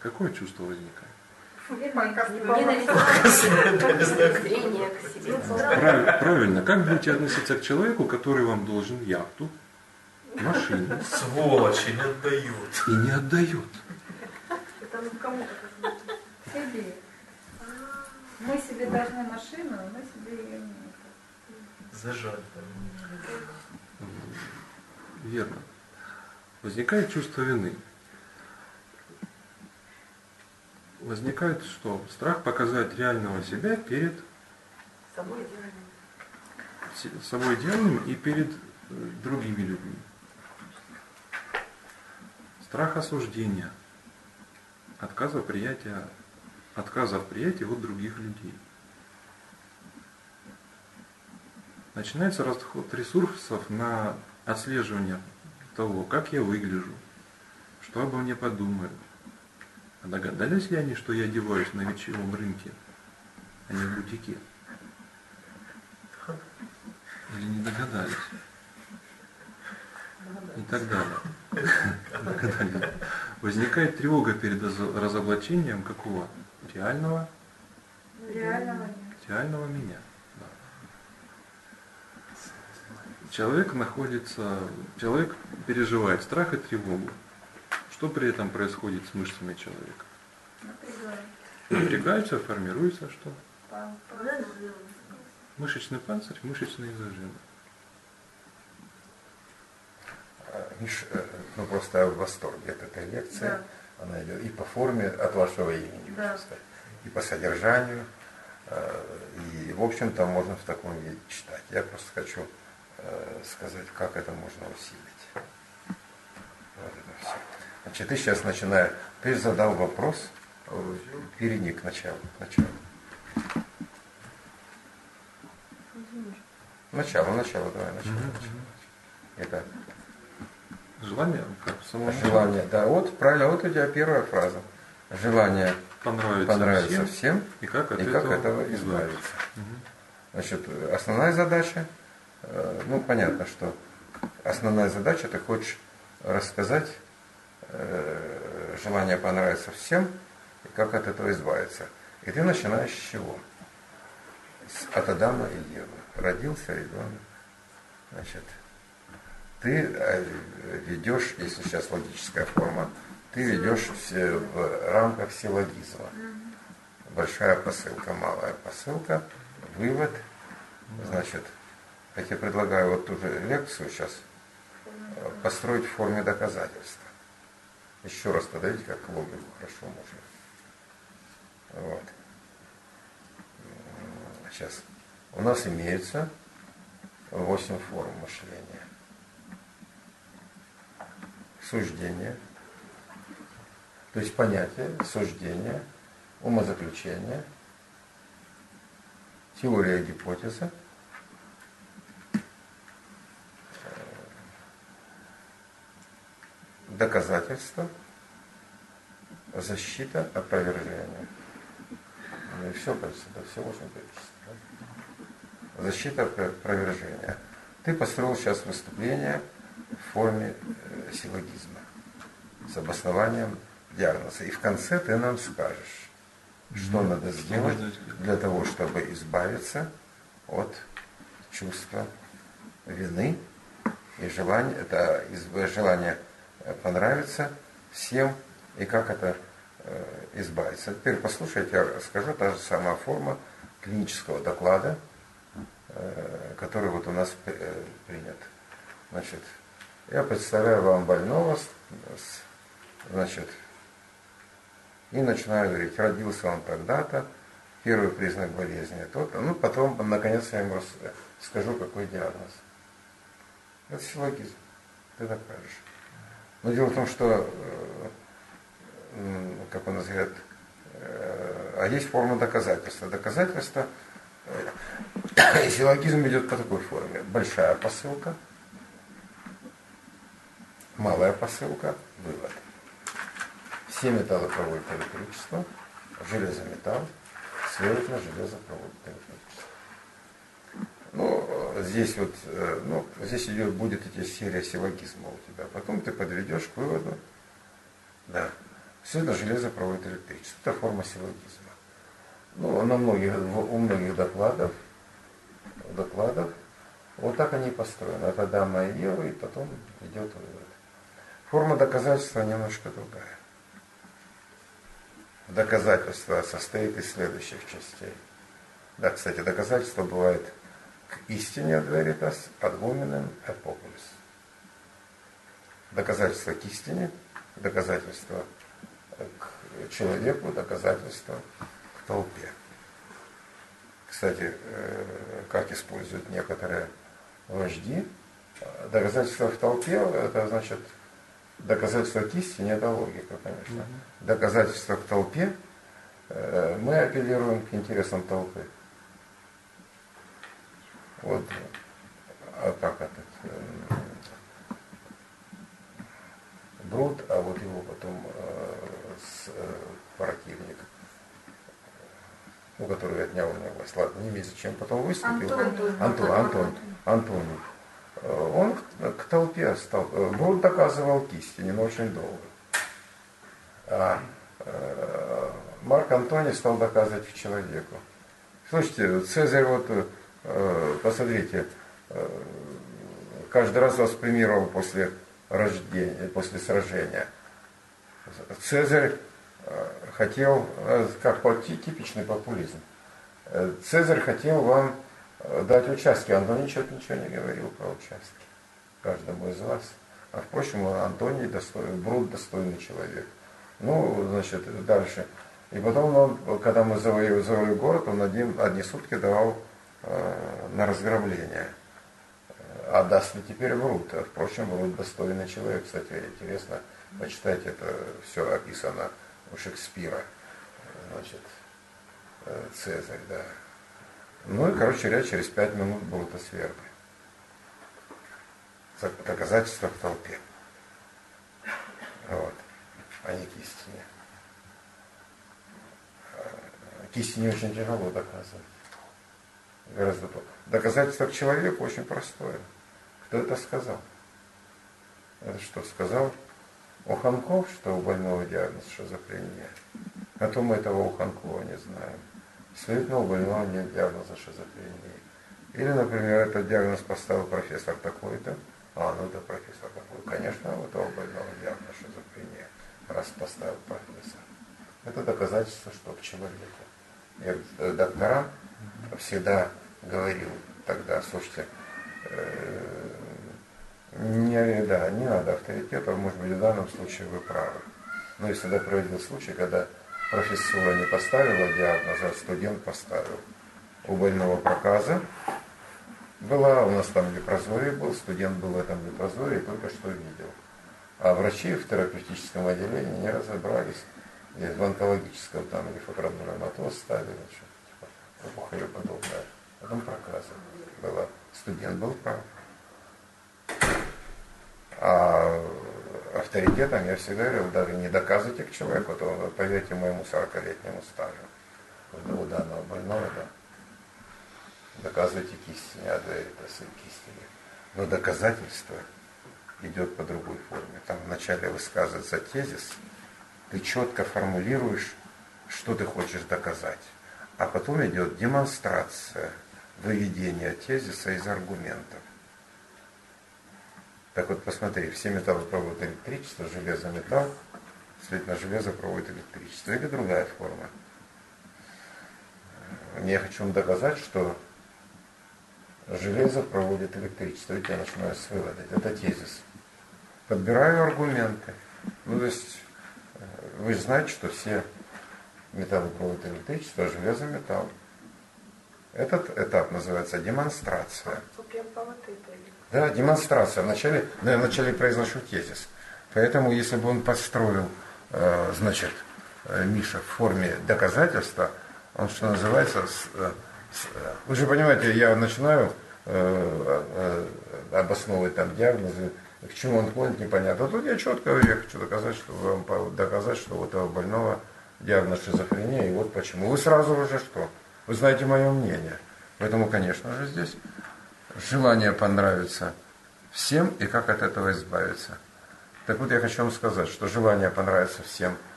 какое чувство возникает? Презрение к себе. Правильно. Как будете относиться к человеку, который вам должен яхту, машину? Сволочи, не отдают. И не отдает. Это кому себе. Мы себе должны машину, а мы себе ее не. Зажать. Верно. Возникает чувство вины. Возникает что? Страх показать реального себя перед собой идеальным и перед другими людьми. Страх осуждения, отказа в приятии от других людей. Начинается расход ресурсов на отслеживание того, как я выгляжу, что обо мне подумают. А догадались ли они, что я одеваюсь на вечевом рынке, а не в бутике? Или не догадались? И так далее. Догадались. Возникает тревога перед разоблачением какого? Реального меня. Да. Человек переживает страх и тревогу. Что при этом происходит с мышцами человека? Напрягаются, формируется что? Мышечный панцирь, мышечные зажимы. Миш, просто в восторге от этой лекции. Да. Она идет и по форме от вашего имени, да. И по содержанию. И, в общем-то, можно в таком виде читать. Я просто хочу сказать, как это можно усилить. Вот это все. Значит, ты сейчас начинаешь. Ты задал вопрос, перейди к началу. Начало, давай, начало. Итак. Желание, как самому. Желание, да, вот правильно, вот у тебя первая фраза. Желание понравится всем и как от этого избавиться. Значит, основная задача, понятно, что основная задача, ты хочешь рассказать желание понравится всем и как от этого избавиться. И ты начинаешь с чего? От Адама и Евы. Родился ребенок. Значит, ты ведешь, если сейчас логическая форма, ты ведешь в рамках силлогизма. Большая посылка, малая посылка, вывод. Значит, я тебе предлагаю вот ту же лекцию сейчас построить в форме доказательства. Еще раз тогда видите, как логику хорошо можно. Вот. Сейчас. У нас имеется 8 форм мышления. Суждение, то есть понятие, суждение, умозаключение, теория, гипотеза, доказательство, защита, опровержение. Ну и все, кажется, да, все можно перечислить. Да? Защита, опровержение. Ты построил сейчас выступление в форме силлогизма с обоснованием диагноза. И в конце ты нам скажешь, что надо сделать для того, чтобы избавиться от чувства вины и желания, желание понравиться всем и как это избавиться. Теперь послушайте, я расскажу, та же самая форма клинического доклада, который вот у нас принят. Значит, я представляю вам больного, значит, и начинаю говорить, родился он тогда-то, первый признак болезни то-то, потом, наконец, я ему скажу, какой диагноз. Это силлогизм, ты докажешь. Но дело в том, что, как у нас говорят, есть форма доказательства. Доказательство, и силлогизм идет по такой форме. Большая посылка, малая посылка, вывод. Все металлы проводят электричество, железо металл, следовательно, железо проводит электричество. Здесь будет идти серия силлогизма у тебя. Потом ты подведешь к выводу, да, Действительно, железо проводит электричество. Это форма силлогизма. Ну, у многих докладов вот так они и построены. Это Адама и Ева, и потом идет вывод. Форма доказательства немножко другая. Доказательство состоит из следующих частей. Да, кстати, доказательство бывает к истине ad veritas, ad hominem, ad populis. Доказательство к истине, доказательство к человеку, доказательство к толпе. Кстати, как используют некоторые вожди, доказательство в толпе, это значит доказательство к истине, это логика, конечно. Доказательство к толпе, мы апеллируем к интересам толпы. Вот, а как это? Брут, а вот его потом противник, который отнял у него власть. Ладно, не месяц, чем потом выступил. Антоний. Он к толпе стал. Брут доказывал к истине, но очень долго. А Марк Антоний стал доказывать к человеку. Слушайте, Цезарь, вот, посмотрите, каждый раз вас премировал после рождения, после сражения. Цезарь хотел, как типичный популизм, Цезарь хотел вам дать участки, Антоний ничего не говорил про участки каждому из вас. А впрочем, Антоний Брут достойный человек. Ну, значит, дальше. И потом он, когда мы завоевали город, он одни сутки давал на разграбление. А даст ли теперь Брут? Впрочем, Брут достойный человек. Кстати, интересно почитать, это все описано у Шекспира. Значит, Цезарь, да. Ну и, короче говоря, через 5 минут Брута свергли. Доказательства в толпе. Вот. А не к истине. К истине очень тяжело доказывать. Гораздо то. Доказательство к человеку очень простое. Кто это сказал? Это что, сказал Уханков, что у больного диагноз шизофрения? А то мы этого Уханкова не знаем. Следовательно, у больного нет диагноза шизофрении. Или, например, этот диагноз поставил профессор такой-то. Ну это профессор такой. Конечно, у этого больного диагноз шизофрения. Раз поставил профессор. Это доказательство, что к человеку. Я докторам всегда говорил тогда, слушайте, не надо авторитета, может быть, в данном случае вы правы. Но я всегда проводил случай, когда профессура не поставила диагноза, а студент поставил. У больного проказа была, у нас там лепрозорий был, студент был в этом лепрозории и только что видел. А врачи в терапевтическом отделении не разобрались, в онкологическом там лимфогрануломатоз ставили, что-то типа опухолеподобное. Потом проказа была. Студент был прав. А авторитетом я всегда говорил, даже не доказывайте к человеку, то поверьте моему 40-летнему стажу. У данного больного, да. Доказывайте к истине, а это к истине. Но доказательство идет по другой форме. Там вначале высказывается тезис, ты четко формулируешь, что ты хочешь доказать. А потом идет демонстрация, выведение тезиса из аргументов. Так вот, посмотри, все металлы проводят электричество, железо, металл, следовательно, железо проводит электричество. Или другая форма. Я хочу вам доказать, что железо проводит электричество. Видите, я начинаю с вывода. Это тезис. Подбираю аргументы. Ну, то есть, вы же знаете, что все металлы проводят электричество, а железо металл. Этот этап называется демонстрация. Да, демонстрация. Вначале произношу тезис. Поэтому, если бы он построил, значит, Миша в форме доказательства, он, что называется, вы же понимаете, я начинаю обосновывать там диагнозы, к чему он клонит, непонятно. А тут я четко говорю, я хочу доказать, что у этого больного диагноз шизофрения, и вот почему. Вы сразу уже что? Вы знаете мое мнение. Поэтому, конечно же, здесь желание понравиться всем и как от этого избавиться. Так вот, я хочу вам сказать, что желание понравиться всем